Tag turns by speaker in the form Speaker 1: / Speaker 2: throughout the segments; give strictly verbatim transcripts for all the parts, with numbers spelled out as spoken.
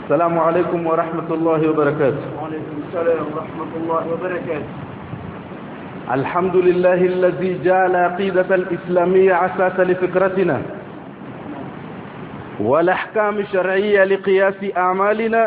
Speaker 1: السلام عليكم ورحمة الله وبركاته.
Speaker 2: وعليكم السلام ورحمة الله وبركاته.
Speaker 1: الحمد لله الذي جعل عقيدة الإسلامية أساسا لفكرتنا والأحكام الشرعية لقياس أعمالنا.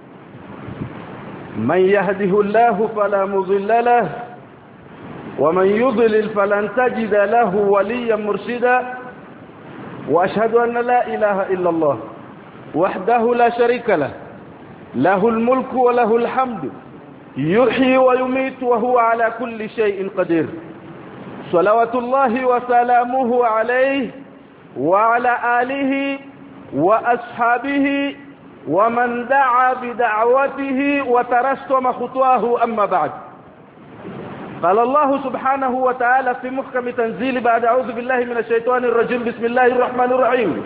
Speaker 1: من يهده الله فلا مضل له ومن يضلل فلن تجد له وليا مرشدا. وأشهد أن لا إله إلا الله وحده لا شريك له، له الملك وله الحمد، يحيي ويميت وهو على كل شيء قدير. صلوات الله وسلامه عليه وعلى آله وأصحابه ومن دعا بدعوته وترسم خطواه. أما بعد، قال الله سبحانه وتعالى في محكم تنزيل بعد أعوذ بالله من الشيطان الرجيم بسم الله الرحمن الرحيم: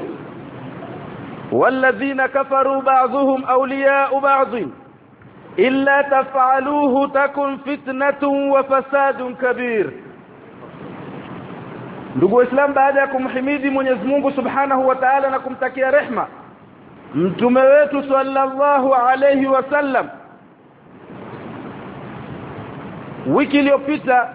Speaker 1: والذين كفروا بعضهم أولياء بعض إلا تفعلوه تكن فتنة وفساد كبير. Ndugu Islam, baada ya kumhimidi Mwenyezi Mungu Subhanahu wa Ta'ala na kumtakia rehma mtume wetu sallallahu alayhi wasallam, wiki iliyopita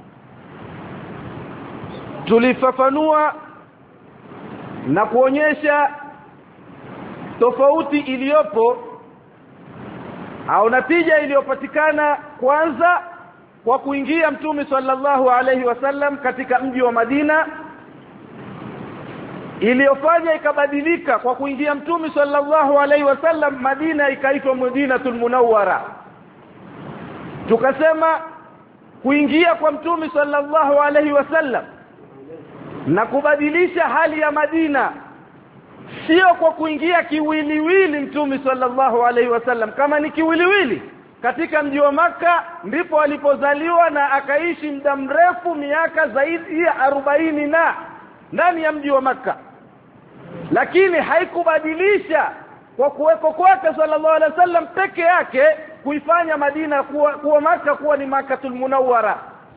Speaker 1: tulifafanua na kuonyesha tofauti iliyopo au natija iliyopatikana kwanza kwa kuingia mtume sallallahu alayhi wasallam katika mji wa Madina, iliyofanya ikabadilika kwa kuingia mtume sallallahu alayhi wasallam Madina ikaitwa Madinatul Munawwara. Tukasema kuingia kwa mtume sallallahu alayhi wasallam na kubadilisha hali ya Madina sio kwa kuingia kiwiliwili mtume sallallahu alayhi wasallam. Kama ni kiwiliwili, katika mji wa Makka ndipo alipozaliwa na akaishi muda mrefu, miaka zaidi ya arobaini na ndani ya mji wa Makka, lakini haikubadilisha kwa kuweko kwake sallallahu alayhi wasallam peke yake kuifanya Madina kuwa, kuwa Makka kuwa ni Makkatul Munawwara.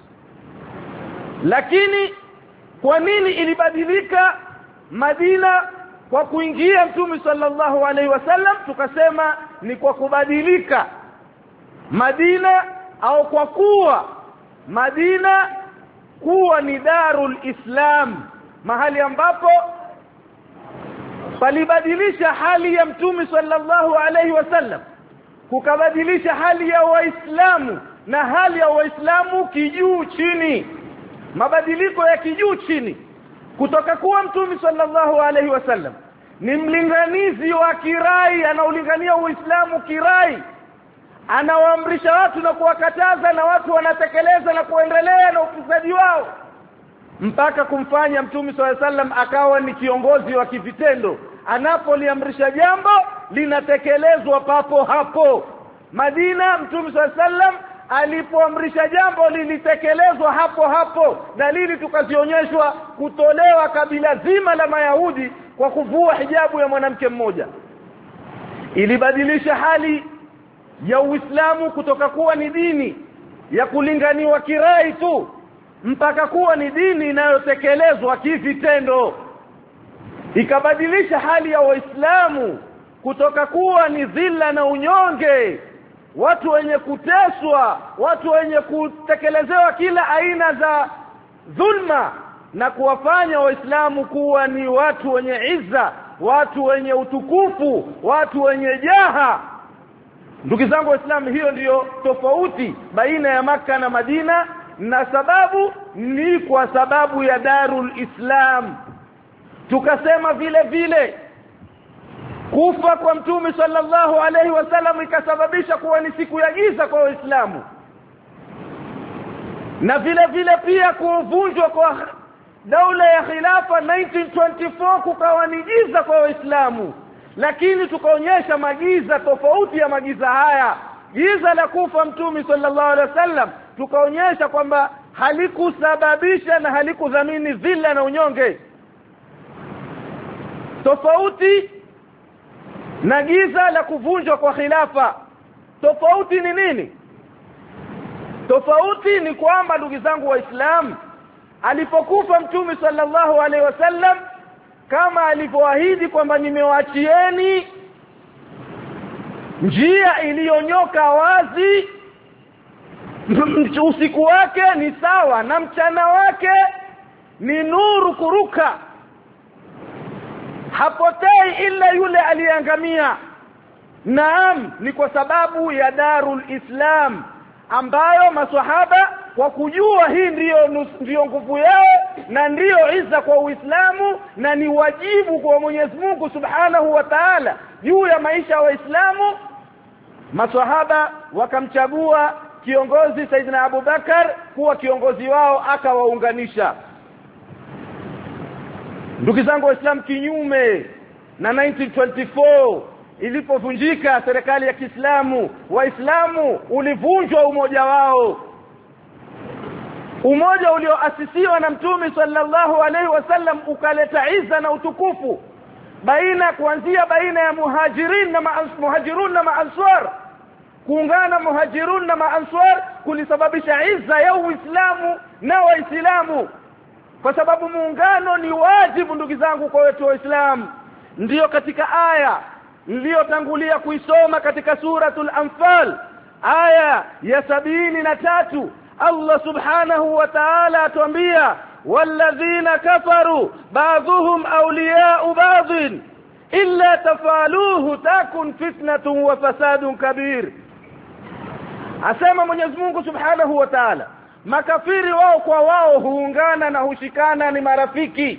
Speaker 1: Lakini kwa nini ilibadilika Madina kwa kuingia mtume sallallahu alaihi wasallam? Tukasema ni kwa kubadilika Madina au kwa kuwa Madina kuwa ni Darul Islam, mahali ambapo palibadilisha hali ya mtume sallallahu alaihi wasallam, kukabadilisha hali ya Waislamu na hali ya Waislamu kijuu chini, mabadiliko ya kijuu chini, kutoka kuwa mtume sallallahu alaihi wasallam ni mlinganizi wa kirai, anaulingania Uislamu kirai, anawaamrisha watu na kuwakataza na watu wanatekeleza na kuendelea na ufisadi wao, mpaka kumfanya mtume sallallahu alaihi wasallam akawa ni kiongozi wa kivitendo. Anapoliamrisha jambo linatekelezwa papo hapo. Madina mtume sallallahu alaihi wasallam alipoamrisha jambo lilitekelezwa hapo hapo. Dalili tukazionyeshwa kutolewa kabila zima la Mayahudi kwa kuvua hijabu ya mwanamke mmoja. Ilibadilisha hali ya Uislamu kutoka kuwa ni dini ya kulinganiwa kirai tu mpaka kuwa ni dini inayotekelezwa kivitendo. Ikabadilisha hali ya Waislamu kutoka kuwa ni dhilla na unyonge, watu wenye kuteswa, watu wenye kutekelezewa kila aina za dhulma, na kuwafanya Waislamu kuwa ni watu wenye izza, watu wenye utukufu, watu wenye jaha. Ndugu zangu Waislamu, hiyo ndiyo tofauti baina ya Makka na Madina, na sababu ni kwa sababu ya Darul Islam. Tukasema vile vile kufa kwa mtume sallallahu alaihi wasallam ikasababisha kuwa ni siku ya giza kwa Waislamu, na vile vile pia kuvunjwa kwa daula ya khilafa nineteen twenty-four kukawa ni giza kwa Waislamu. Lakini tukaonyesha magiza tofauti ya magiza haya. Giza la kufa mtume sallallahu alaihi wasallam tukaonyesha kwamba halikusababisha na halikudhamini dhilla na unyonge, tofauti na giza la kuvunjwa kwa khilafa. Tofauti ni nini? Tofauti ni kwamba ndugu zangu Waislamu, alipokufa mtume sallallahu alaihi wasallam, kama alivyoahidi kwamba nimewaachieni njia iliyonyoka wazi, usiku wake ni sawa na mchana wake ni nuru kuruka, hapotei ila yule aliyeangamia. Naam, ni kwa sababu ya Darul Islam ambayo maswahaba kwa kujua hii ndiyo ndiyo nguvu yao na ndiyo izza kwa Uislamu na ni wajibu kwa Mwenyezi Mungu Subhanahu wa Ta'ala juu ya maisha ya Waislamu, maswahaba wakamchagua kiongozi Saidina Abu Bakar kuwa kiongozi wao, akawaunganisha. Ndugu zangu Waislamu, kinyume na nineteen twenty-four ilipovunjika serikali ya Kiislamu, Waislamu ulivunjwa umoja wao, umoja ulioasisiwa na Mtume sallallahu alaihi wasallam ukaleta izza na utukufu baina kuanzia baina ya muhajirin na muhajirun na maanswar. Kuungana muhajirun na maanswar kulisababisha izza ya Uislamu na Waislamu, kwa sababu muungano ni wajibu ndugu zangu kwa wetu Waislamu. Ndiyo katika aya niliyotangulia kuisoma katika suratul Anfal aya ya sabini na tatu Allah subhanahu wa ta'ala atuambia, walladhina kafaru ba'dhuhum awliya'u ba'dhin illa tafaluhu takun fitnatun wa fasadun kabir. Asema Mwenyezi Mungu subhanahu wa ta'ala, makafiri wao kwa wao huungana na hushikana, ni marafiki.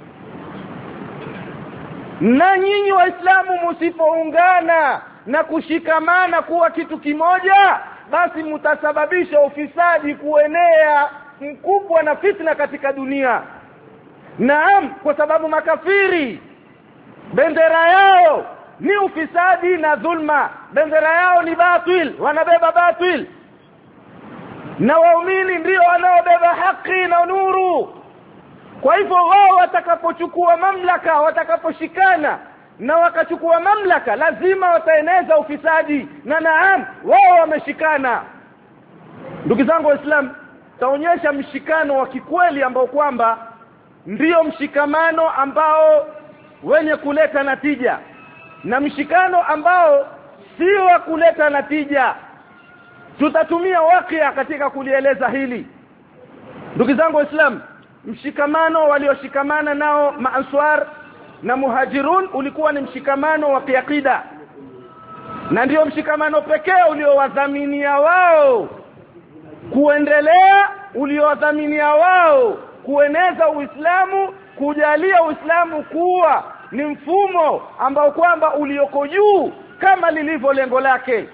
Speaker 1: Na nyinyi Waislamu msipoungana na kushikamana kuwa kitu kimoja, basi mtasababisha ufisadi kuenea mkubwa na fitna katika dunia. Naam, kwa sababu makafiri bendera yao ni ufisadi na dhulma, bendera yao ni batil, wanabeba batil, na waumini ndio wanaobeba haki na nuru. Kwa hivyo wao watakapochukua mamlaka, watakaposhikana na wakachukua mamlaka, lazima wataeneza ufisadi, na naam wao wameshikana. Ndugu zangu Waislamu, taonyesha mshikano wa kikweli ambao kwamba ndio mshikamano ambao wenye kuleta natija, na mshikano ambao si wa kuleta natija. Tutatumia wakia katika kulieleza hili. Ndugu zangu Waislamu, mshikamano walioshikamana nao maanswar na muhajirun ulikuwa ni mshikamano wa kiakida, na ndio mshikamano pekee uliowadhaminia wao kuendelea, uliowadhaminia wao kueneza Uislamu, kujalia Uislamu kuwa ni mfumo ambao kwamba ulioko juu kama lilivyo lengo lake.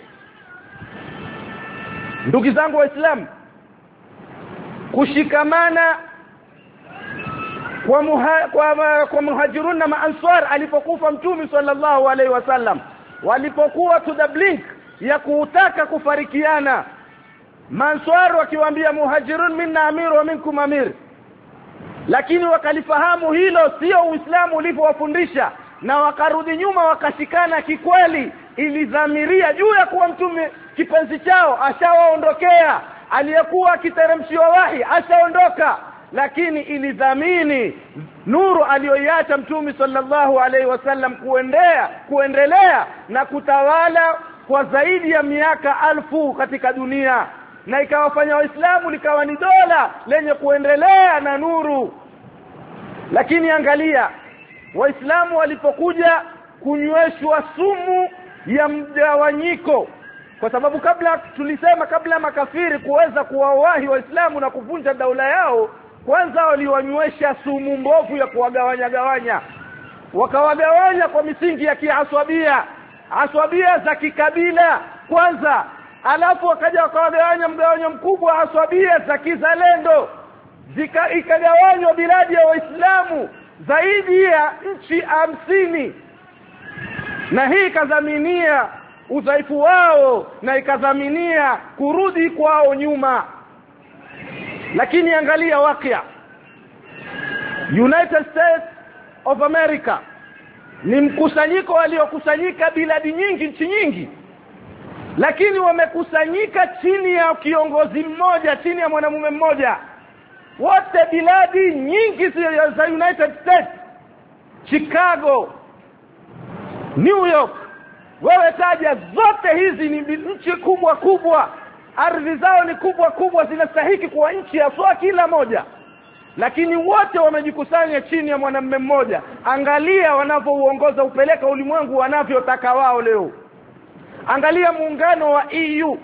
Speaker 1: Ndugu zangu Waislamu, kushikamana kwa muha, kwa, kwa muhajirun na maanswar alipokufa Mtume sallallahu alaihi wasallam, walipokuwa to the blink ya kutaka kufarikiana, maanswar wakiwaambia muhajirun minna amir wa minkum amir, lakini wakalifahamu hilo sio Uislamu ulivyowafundisha, na wakarudi nyuma wakashikana kikweli, ilidhamiria juu ya kuwa Mtume kipenzi chao ashawaondokea, aliyekuwa akiteremshiwa wahi ashaondoka, lakini ilidhamini nuru aliyoiacha Mtume sallallahu alaihi wasallam kuendea kuendelea na kutawala kwa zaidi ya miaka alfu katika dunia, na ikawafanya Waislamu likawa ni dola lenye kuendelea na nuru. Lakini angalia Waislamu walipokuja kunyweshwa sumu ya mgawanyiko, kwa sababu kabla tulisema kabla makafiri kuweza kuwawahi Waislamu na kuvunja daula yao, kwanza waliwanywesha sumu mbovu ya kuwagawanya gawanya, wakawagawanya kwa misingi ya kiaswabia, aswabia za kikabila kwanza, alafu wakaja wakawagawanya mgawanyo mkubwa aswabia za kizalendo, zika ikagawanywa biladi ya Waislamu zaidi ya nchi hamsini, na hii ikadhaminia udhaifu wao na ikadhaminia kurudi kwao nyuma. Lakini angalia wakia, United States of America ni mkusanyiko waliokusanyika biladi nyingi, nchi nyingi, lakini wamekusanyika chini ya kiongozi mmoja, chini ya mwanamume mmoja. Wote biladi nyingi za United States, Chicago, New York, wewe taja zote hizi ni nchi kubwa kubwa, ardhi zao ni kubwa kubwa, zinastahili kuwa nchi ya soa kila moja, lakini wote wamejikusanya chini ya mwanamume mmoja. Angalia wanavyouongoza upeleka ulimwengu wanavyotaka wao leo. Angalia muungano wa E U,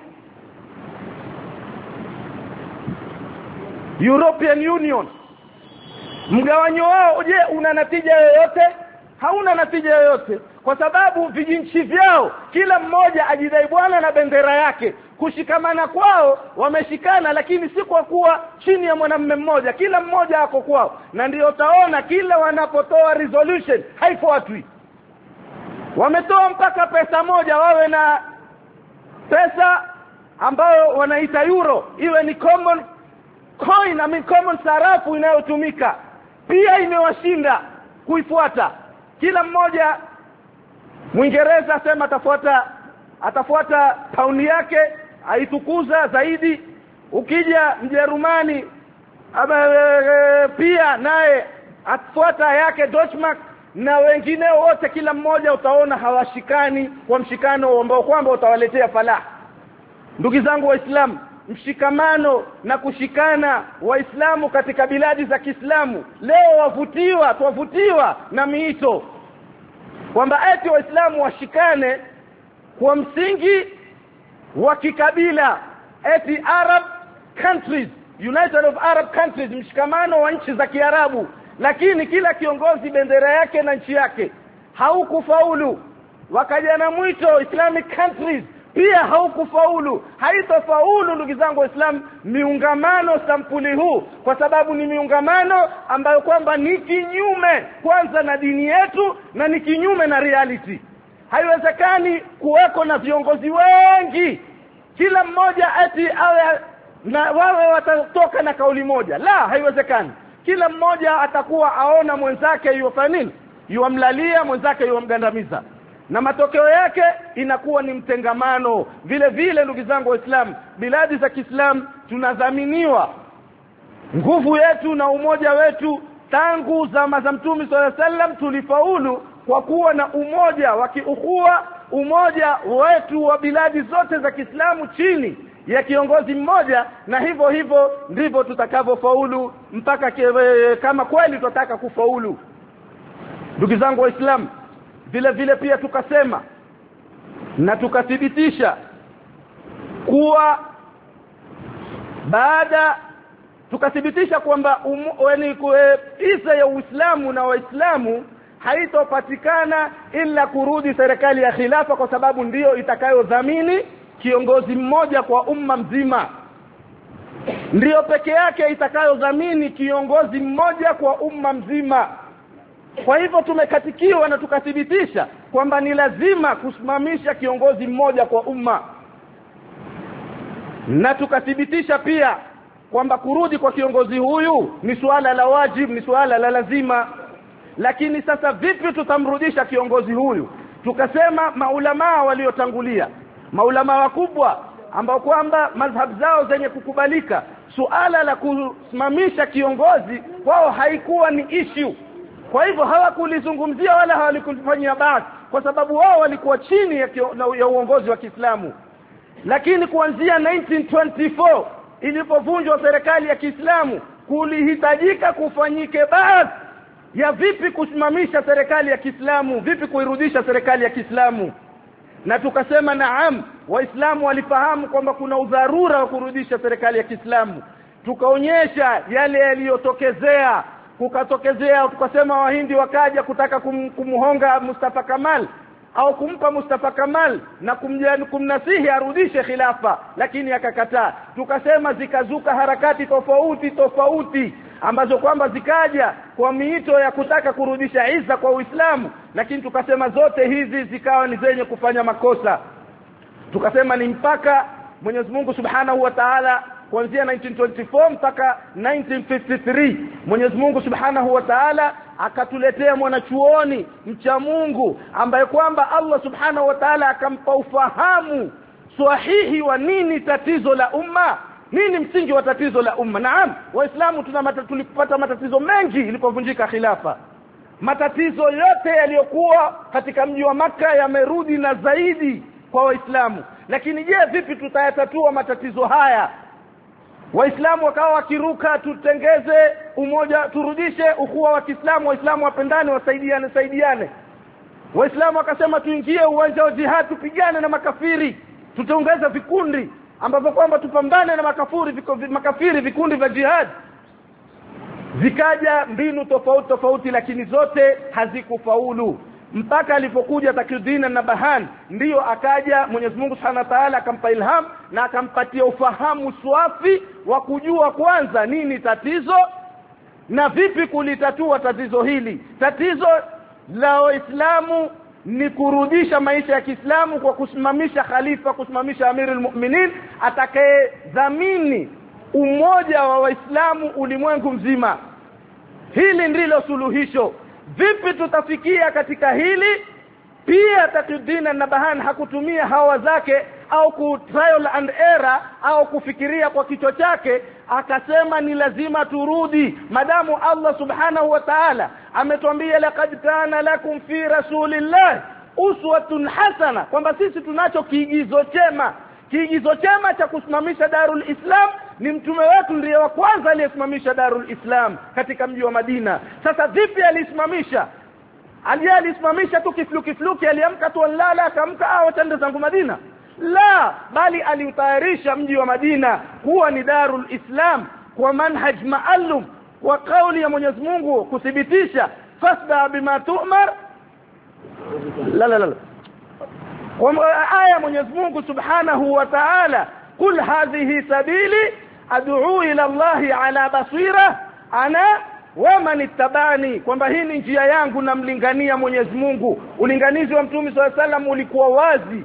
Speaker 1: European Union, mgawanyo wao je una natija yoyote? Hauna natija yoyote, kwa sababu vijinchi vyao kila mmoja ajidai bwana na bendera yake. Kushikamana kwao wameshikana, lakini si kwa kuwa chini ya mwanamume mmoja, kila mmoja ako kwao. Na ndio utaona kila wanapotoa resolution haifuatwi. Wametoa mpaka pesa moja, wawe na pesa ambayo wanaita euro, iwe ni common coin, I mean common sarafu inayotumika, pia imewashinda kuifuata. Kila mmoja, Mwingereza sema atafuata atafuata pauni yake, aitukuza zaidi. Ukija Mjerumani pia naye afuata yake Deutschmark, na wengine wote kila mmoja utaona hawashikani kwa mshikano ambao kwamba utawaletea falah. Ndugu zangu Waislamu, mshikamano na kushikana Waislamu katika biladi za Kiislamu leo wavutiwa tuwavutiwa na miito kwamba eti Waislamu washikane kwa msingi wa kikabila, eti Arab countries, United of Arab Countries, mshikamano wa nchi za Kiarabu. Lakini kila kiongozi bendera yake na nchi yake, haukufaulu. Wakaja na mwito Islamic countries, pia haukufaulu. Haitofaulu ndugu zangu Waislamu miungamano sampuli huu, kwa sababu ni miungamano ambayo kwamba ni kinyume kwanza na dini yetu na ni kinyume na reality. Haiwezekani kuweko na viongozi wengi kila mmoja eti awe na wawe watatoka na kauli moja. La, haiwezekani. Kila mmoja atakuwa aona mwenzake yufanya nini, yuamlalia mwenzake, yuamgandamiza, na matokeo yake inakuwa ni mtengamano. Vile vile ndugu zangu Waislamu, biladi za Kiislamu tunadhaminiwa nguvu yetu na umoja wetu tangu zama za Mtume sallallahu alaihi wasallam. Tulifaulu kwa kuwa na umoja wa kiukhuwa, umoja wetu wa biladi zote za Kiislamu chini ya kiongozi mmoja, na hivyo hivyo ndivyo tutakavyofaulu mpaka kewe, kama kweli tunataka kufaulu. Ndugu zangu Waislamu, vile vile pia tukasema na tukathibitisha kuwa baada tukathibitisha kwamba yani isa ya Uislamu na Waislamu haitopatikana ila kurudi serikali ya khilafa, kwa sababu ndiyo itakayodhamini kiongozi mmoja kwa umma mzima, ndiyo peke yake itakayodhamini kiongozi mmoja kwa umma mzima. Kwa hivyo tumekatikiwa na tukathibitisha kwamba ni lazima kusimamisha kiongozi mmoja kwa umma, na tukathibitisha pia kwamba kurudi kwa kiongozi huyu ni suala la wajibu, ni suala la lazima. Lakini sasa vipi tutamrudisha kiongozi huyu? Tukasema maulama waliotangulia, maulama wakubwa ambao kwamba madhhab zao zenye kukubalika, suala la kusimamisha kiongozi wao haikuwa ni issue. Kwa hivyo hawakulizungumzia wala hawakulifanyia bahati, kwa sababu wao walikuwa chini ya, ya uongozi wa Kiislamu. Lakini kuanzia nineteen twenty-four ilipovunjwa serikali ya Kiislamu, kulihitajika kufanyike bahati ya vipi kusimamisha serikali ya Kiislamu, vipi kuirudisha serikali ya Kiislamu. Na tukasema naam, Waislamu walifahamu kwamba kuna udharura wa kurudisha serikali ya Kiislamu. Tukaonyesha yale yaliyotokezea, kukatokezea tukasema Wahindi wakaja kutaka kum, kumhonga Mustafa Kamal au kumpa Mustafa Kamal na kumjani kumnasihi arudishe khilafa, lakini akakataa. Tukasema zikazuka harakati tofauti tofauti ambazo kwamba zikaja kwa miito ya kutaka kurudisha Isa kwa Uislamu, lakini tukasema zote hizi zikawa ni zenye kufanya makosa. Tukasema ni mpaka Mwenyezi Mungu Subhanahu wa Ta'ala kuanzia nineteen twenty-four mpaka nineteen fifty-three Mwenyezi Mungu Subhanahu wa Ta'ala akatuletea mwanachuoni mcha Mungu ambaye kwamba Allah Subhanahu wa Ta'ala akampa ufahamu sahihi wa nini tatizo la umma, nini msingi wa tatizo la umma. Naam, Waislamu tuna tulipata matatizo mengi ilipovunjika khilafa. matatizo yote yaliyokuwa katika mji wa Makka yamerudi na zaidi kwa Waislamu. Lakini je, vipi tutayatatua matatizo haya? Waislamu wakawa wakiruka, tutengeze umoja, turudishe ukhuwa wa Kiislamu, Waislamu wapendane, wasaidiane saidiane. Waislamu wakasema tuingie uwanja wa jihad, tupigane na makafiri, tutaongeza vikundi ambavyo kwamba tupambane na makafiri, makafiri vikundi vya jihad. Zikaja mbinu tofauti tofauti, lakini zote hazikufaulu mpaka alipokuja Taqiyuddin an-Nabhan. Ndiyo akaja Mwenyezi Mungu Subhanahu wa Ta'ala akampa ilham na akampatia ufahamu swafi wa kujua kwanza nini tatizo na vipi kulitatua tatizo hili. Tatizo la Waislamu ni kurudisha maisha ya Kiislamu kwa kusimamisha khalifa, kusimamisha amirul mu'minin atakayedhamini umoja wa Waislamu ulimwengu mzima. Hili ndilo suluhisho. Vipi tutafikia katika hili? Pia Taqiyuddin an-Nabhan hakutumia hawa zake au ku trial and error au kufikiria kwa kichwa chake, akasema ni lazima turudi, madamu Allah subhanahu wa ta'ala ametuambia laqad kana lakum fi rasulillah uswatun hasana, kwamba sisi tunacho kiigizo chema. Kiigizo chema cha kusimamisha Darul Islam ni mtume wetu ndiye wa kwanza aliyesimamisha Darul Islam katika mji wa Madina. Sasa vipi alisimamisha? Alisimamisha tu kifluki fluki, aliamka tu lala akamka au tende zangu Madina? La, bali aliutayarisha mji wa Madina kuwa ni Darul Islam kwa manhaj maalum, kwa kauli ya Mwenyezi Mungu kuthibitisha fasda bima tu'mar. La la la kwa aya Mwenyezi Mungu Subhanahu wa Ta'ala, kul hadhihi sabili ad'u ila Allahi ala basira ana wa man ittabani, kwamba hii ni njia yangu na mlingania Mwenyezi Mungu. Ulinganizi wa Mtume sallallahu alaihi wasallam ulikuwa wazi,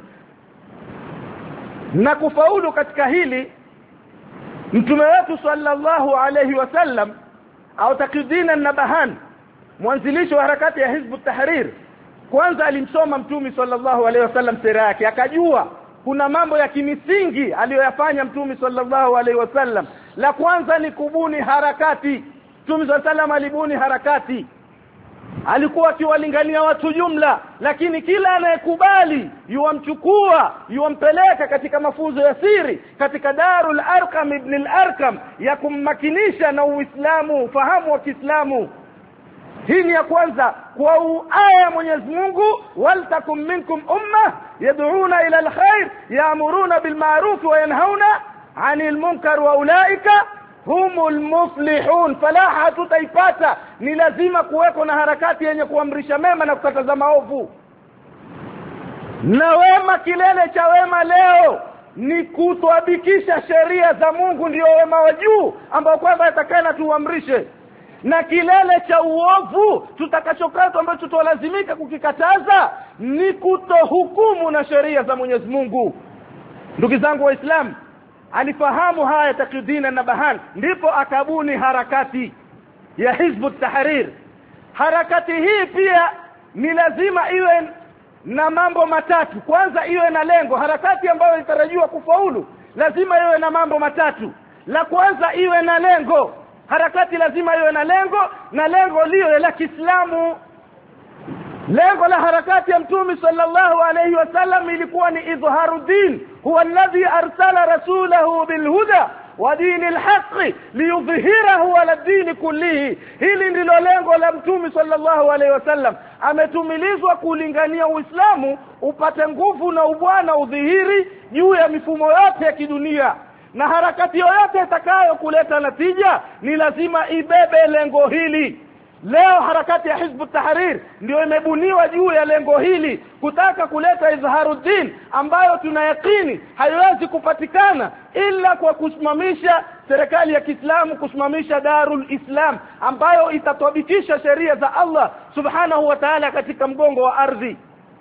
Speaker 1: na kufaulu katika hili Mtume wetu sallallahu alaihi wasallam au Taqiyuddin an-Nabhan, mwanzilishi wa harakati ya Hizb ut-Tahrir, kwanza alimsoma Mtume sallallahu alaihi wasallam sira yake, akajua kuna mambo ya kimisingi aliyoyafanya Mtume sallallahu alaihi wasallam. La kwanza ni kubuni harakati. Mtume sallallahu alaihi wasallam alibuni harakati, alikuwa akiwalingania watu jumla, lakini kila anayekubali yuamchukua yuampeleka katika mafunzo ya siri katika Darul Arqam ibn al-Arqam ya kummakinisha na Uislamu, fahamu wa Kiislamu. Hii ni ya kwanza. Kwa aya Mwenyezi Mungu, waltakum minkum umma yad'una ila alkhair ya'muruna bil ma'ruf wa yanhauna 'anil munkar wa ulaika humul muflihun. Falaha tutaipata ni lazima kuweko na harakati yenye kuamrisha mema na kukataza maovu. Na wema, kilele cha wema leo ni kutuabikisha sheria za Mungu, ndio wema wa juu ambao kwamba atakana tuamrishe. Na kilele cha uovu tutakachokata ambacho tutolazimika kukikataza ni kutohukumu na sheria za Mwenyezi Mungu. Ndugu zangu Waislamu, alifahamu haya Taqiyuddin an-Nabhan, ndipo akabuni harakati ya Hizb ut-Tahrir. Harakati hii pia ni lazima iwe na mambo matatu. Kwanza iwe na lengo. Harakati ambayo inatarajiwa kufaulu lazima iwe na mambo matatu. La kwanza iwe na lengo. Harakati lazima iwe na lengo, na lengo liwe la Kiislamu. Lengo la harakati ya Mtume sallallahu alayhi wasallam ilikuwa ni idhharuddin, huwa alladhi arsala rasulahu bilhuda wa dinil haqqi liyudhhirahu ala din kullihi. Hili ndilo lengo la Mtume sallallahu alayhi wasallam. Ametumilizwa kulingania Uislamu upate nguvu na ubwana udhihiri juu ya mifumo yote ya kidunia. Na harakati yoyote itakayo kuleta natija ni lazima ibebe lengo hili. Leo harakati ya Hizb ut-Tahrir ndio imebuniwa juu ya lengo hili, kutaka kuleta izharuddin ambayo tunayakini haiwezi kupatikana ila kwa kusimamisha serikali ya Kiislamu, kusimamisha Darul Islam ambayo itathabikisha sheria za Allah subhanahu wa ta'ala katika mgongo wa ardhi.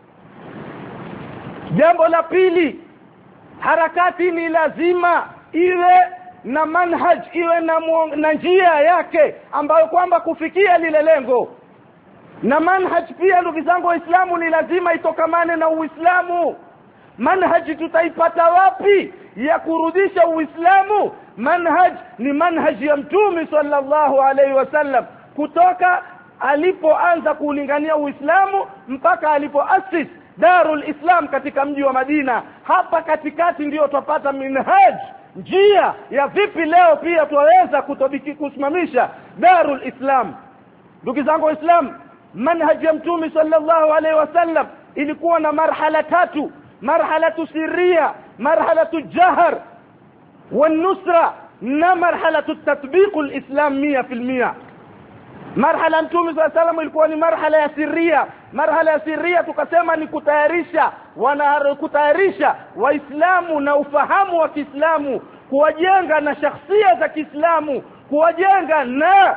Speaker 1: Jambo la pili, harakati ni lazima iwe na manhaj, iwe na, na njia yake ambayo kwamba kufikia lile lengo. Na manhaj pia ndugu zangu Waislamu ni lazima itokamane na Uislamu. Manhaj tutaipata wapi ya kurudisha Uislamu? Manhaj ni manhaj ya Mtume sallallahu alaihi wasallam, kutoka alipoanza kulingania Uislamu mpaka alipoasis Darul Islam katika mji wa Madina. Hapa katikati ndio tupata minhaj, njia ya vipi leo pia tuweza kutobiki kusimamisha Darul Islam. Ndugu zangu Waislamu, manhaj ya Mtume sallallahu alaihi wasallam ilikuwa na marhala tatu: marhalatu sirriya, marhalatu jahr wan-nusra, na marhalatu tatbiq al-islam mia fil mia. Marhala Mtume sallallahu alaihi wasallam ilikuwa ni marhala ya sirriya. Marhala ya sirriya tukasema ni kutayarisha wana kutayarisha waislamu na ufahamu wa Kiislamu, kuwajenga na shakhsia za Kiislamu, kuwajenga na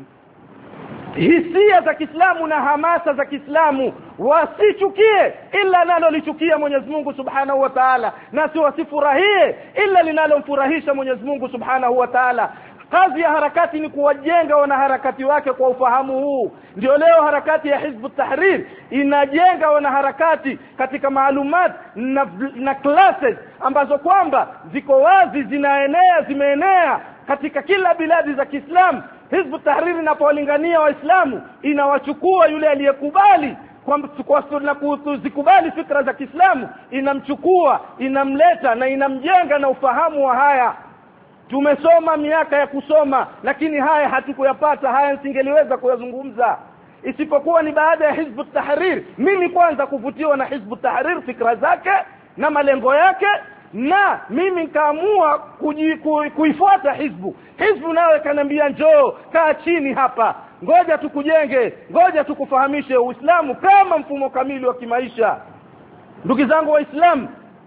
Speaker 1: hisia za Kiislamu na hamasa za Kiislamu, wasichukie ila linalolichukia Mwenyezi Mungu Subhanahu wa Ta'ala, na si wasifurahie ila linalomfurahisha Mwenyezi Mungu Subhanahu wa Ta'ala. Kazi ya harakati ni kuwajenga wanaharakati wake kwa ufahamu huu. Ndio leo harakati ya Hizb ut-Tahrir inajenga wanaharakati katika maalumat na, na classes ambazo kwamba ziko wazi, zinaenea, zimeenea katika kila biladi za Kiislamu. Hizb ut-Tahrir inapowalingania Waislamu inawachukua yule aliyekubali kwamba na kuzikubali fikra za Kiislamu, inamchukua, inamleta na inamjenga na ufahamu wa haya. Tumesoma miaka ya kusoma, lakini haya hatukuyapata, haya nisingeliweza kuyazungumza isipokuwa ni baada ya Hizb ut-Tahrir. Mimi kwanza kuvutiwa na Hizb ut-Tahrir, fikra zake na malengo yake, na mimi nikaamua kuifuata hizbu. Hizbu nawe kanambia njoo, kaa chini hapa, ngoja tukujenge, ngoja tukufahamishe Uislamu kama mfumo kamili wa kimaisha. Ndugu zangu Waislamu,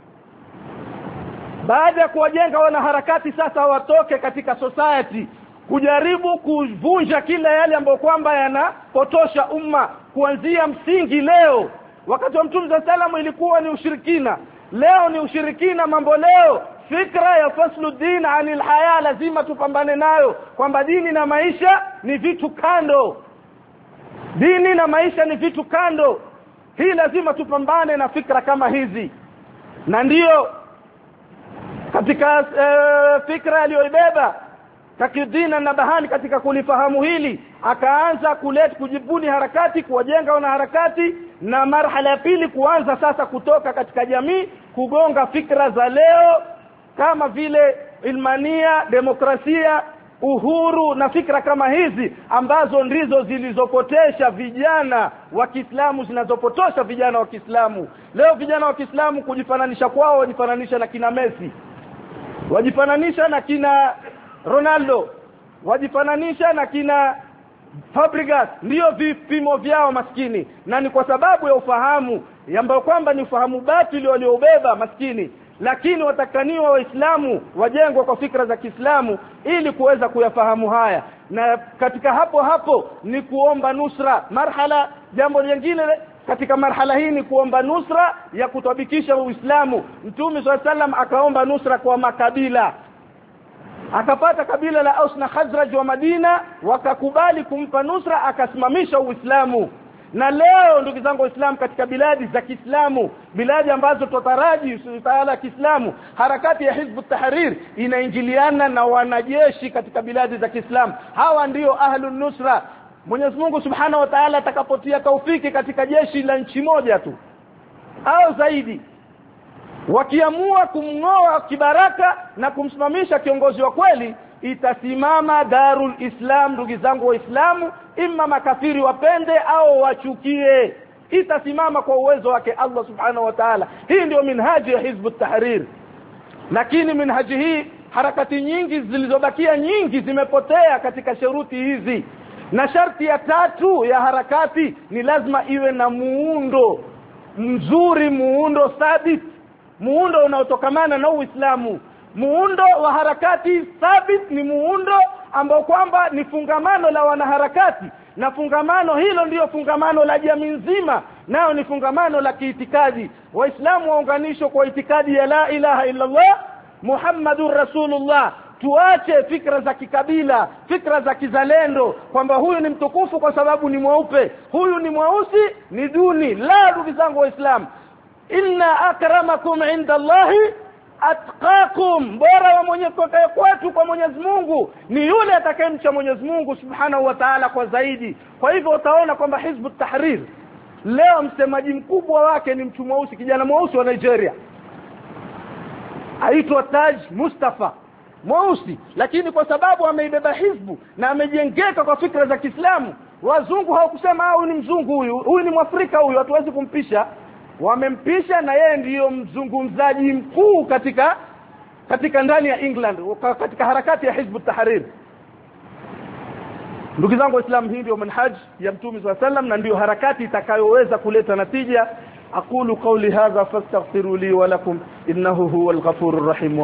Speaker 1: baada ya kuwajenga wanaharakati, sasa watoke katika society kujaribu kuvunja kila yale ambayo kwamba yanapotosha umma kuanzia msingi. Leo wakati wa Mtume sallallahu alaihi wasallam ilikuwa ni ushirikina, leo ni ushirikina mambo. Leo fikra ya faslu din anil haya lazima tupambane nayo, kwamba dini na maisha ni vitu kando. Dini na maisha ni vitu kando. Hii lazima tupambane na fikra kama hizi. Na ndiyo katika uh, fikra aliyoibeba Taqiyuddin an-Nabhani katika kulifahamu hili, akaanza kuleta kujibuni harakati, kuwajenga wana harakati, na marhala ya pili kuanza sasa kutoka katika jamii kugonga fikra za leo kama vile ilmania, demokrasia, uhuru na fikra kama hizi ambazo ndizo zilizopotesha vijana wa Kiislamu, zinazopotosha vijana wa Kiislamu. Leo vijana wa Kiislamu kujifananisha kwao, wajifananisha na kina Messi, wajifananisha na kina Ronaldo, wajifananisha na kina Fabregas, ndio vipimo vyao maskini. Na ni kwa sababu ya ufahamu ambao kwamba ni ufahamu batili waliobeba maskini. Lakini watakaniwa Waislamu wajengwe kwa fikra za Kiislamu ili kuweza kuyafahamu haya. Na katika hapo hapo ni kuomba nusra. Marhala jambo lingine katika marhala hii ni kuomba nusra ya kutabikisha Uislamu. Mtume swalla sallam akaomba nusra kwa makabila, akapata kabila la Aus na Khazraj wa Madina wakakubali kumpa nusra, akasimamisha Uislamu. Na leo ndugu zangu Waislamu, katika biladi za Kiislamu, biladi ambazo tutaraji utawala wa Kiislamu, harakati ya Hizb ut-Tahrir inaingiliana na wanajeshi katika biladi za Kiislamu. Hawa ndio ahlun nusra. Mwenyezi Mungu Subhanahu wa Ta'ala atakapotia taufiki katika jeshi la nchi moja tu au zaidi, wakiamua kumngoa kibaraka na kumsimamisha kiongozi wa kweli, itasimama Darul Islam. Ndugu zangu Waislamu, imma makafiri wapende au wachukie, itasimama kwa uwezo wake Allah Subhanahu wa Ta'ala. Hii ndio minhaji ya Hizb ut-Tahrir. Lakini minhaji hii, harakati nyingi zilizobakia nyingi zimepotea katika shuruti hizi. Na sharti ya tatu ya harakati ni lazima iwe na muundo mzuri, muundo thabit, muundo unaotokamana na Uislamu. Muundo wa harakati thabit ni muundo ambao kwamba ni fungamano la wanaharakati, na fungamano hilo ndio fungamano la jamii nzima, nao ni fungamano la kiitikadi. Waislamu waunganishwe kwa itikadi ya la ilaha illa Allah Muhammadur Rasulullah. Tuache fikra za kikabila, fikra za kizalendo, kwamba huyu ni mtukufu kwa sababu ni mweupe, huyu ni mweusi ni duni. La, ndugu zangu Waislamu, inna akramakum inda Allahi atqakum, bora wa mwenye kutoka kwetu kwa Mwenyezi Mungu ni yule atakayemcha Mwenyezi Mungu Subhanahu wa Ta'ala kwa zaidi. Kwa hivyo utaona kwamba Hizb ut-Tahrir leo msemaji mkubwa wake ni mtu mweusi, kijana mweusi wa Nigeria, aitwa Taj Mustafa, mweusi, lakini kwa sababu ameibeba hizbu na amejengeka kwa fikra za Kiislamu, wazungu hawakusema huyu ni mzungu, huyu huyu ni Mwafrika, huyu hatuwezi kumpisha. Wamempisha na yeye ndiyo mzungumzaji mkuu katika katika ndani ya England, katika harakati ya Hizb ut-Tahrir. Ndugu zangu Waislamu, hii ndio manhaj ya Mtume صلى الله عليه وسلم na ndio harakati itakayoweza kuleta natija. aqulu qawli hadha fastaghfiru li wa lakum innahu huwal ghafurur rahim.